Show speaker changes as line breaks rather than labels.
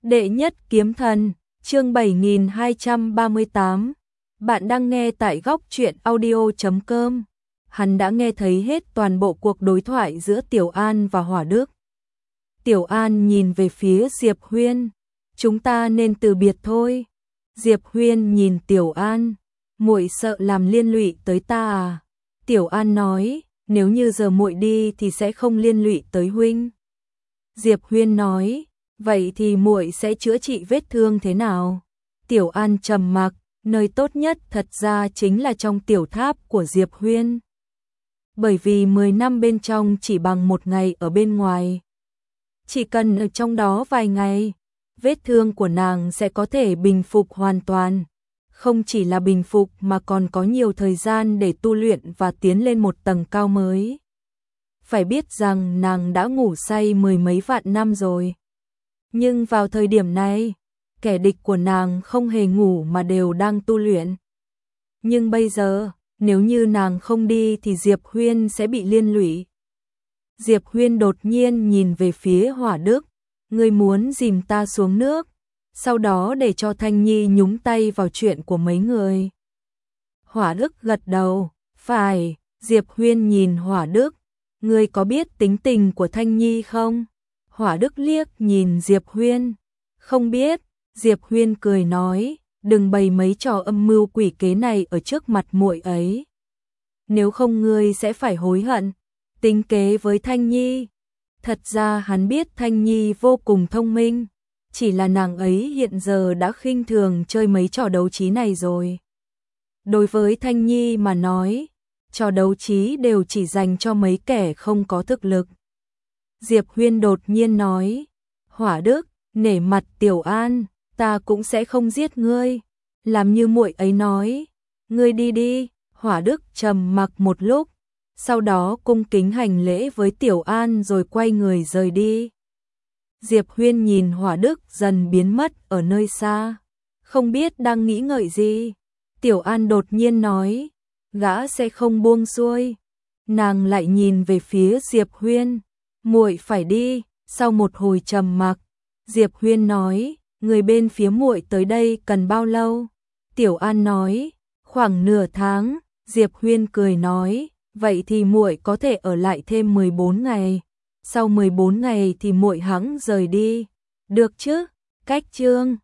Đệ nhất kiếm thần, chương 7238. Bạn đang nghe tại góc truyện audio.com. Hắn đã nghe thấy hết toàn bộ cuộc đối thoại giữa Tiểu An và Hỏa Đức. Tiểu An nhìn về phía Diệp Huyên. Chúng ta nên từ biệt thôi. Diệp Huyên nhìn Tiểu An. Muội sợ làm liên lụy tới ta à? Tiểu An nói, nếu như giờ muội đi thì sẽ không liên lụy tới huynh. Diệp Huyên nói, vậy thì muội sẽ chữa trị vết thương thế nào? Tiểu An trầm mặc, nơi tốt nhất thật ra chính là trong tiểu tháp của Diệp Huyên. Bởi vì 10 năm bên trong chỉ bằng một ngày ở bên ngoài. Chỉ cần ở trong đó vài ngày, vết thương của nàng sẽ có thể bình phục hoàn toàn. Không chỉ là bình phục mà còn có nhiều thời gian để tu luyện và tiến lên một tầng cao mới. Phải biết rằng nàng đã ngủ say mười mấy vạn năm rồi. Nhưng vào thời điểm này, kẻ địch của nàng không hề ngủ mà đều đang tu luyện. Nhưng bây giờ, nếu như nàng không đi thì Diệp Huyên sẽ bị liên lụy. Diệp Huyên đột nhiên nhìn về phía Hỏa Đức, ngươi muốn dìm ta xuống nước, sau đó để cho Thanh Nhi nhúng tay vào chuyện của mấy người. Hỏa Đức gật đầu, phải. Diệp Huyên nhìn Hỏa Đức, ngươi có biết tính tình của Thanh Nhi không? Hỏa Đức liếc nhìn Diệp Huyên, không biết. Diệp Huyên cười nói, đừng bày mấy trò âm mưu quỷ kế này ở trước mặt muội ấy. Nếu không ngươi sẽ phải hối hận. Tính kế với Thanh Nhi. Thật ra hắn biết Thanh Nhi vô cùng thông minh, chỉ là nàng ấy hiện giờ đã khinh thường chơi mấy trò đấu trí này rồi. Đối với Thanh Nhi mà nói, trò đấu trí đều chỉ dành cho mấy kẻ không có thực lực. Diệp Huyên đột nhiên nói, Hỏa Đức, nể mặt Tiểu An, ta cũng sẽ không giết ngươi. Làm như muội ấy nói, ngươi đi đi. Hỏa Đức trầm mặc một lúc, sau đó cung kính hành lễ với Tiểu An rồi quay người rời đi. Diệp Huyên nhìn Hỏa Đức dần biến mất ở nơi xa, không biết đang nghĩ ngợi gì. Tiểu An đột nhiên nói, gã sẽ không buông xuôi. Nàng lại nhìn về phía Diệp Huyên, muội phải đi. Sau một hồi trầm mặc, Diệp Huyên nói, người bên phía muội tới đây cần bao lâu? Tiểu An nói, khoảng nửa tháng. Diệp Huyên cười nói, vậy thì muội có thể ở lại thêm 14 ngày. Sau 14 ngày thì muội hẵng rời đi. Được chứ? Cách chương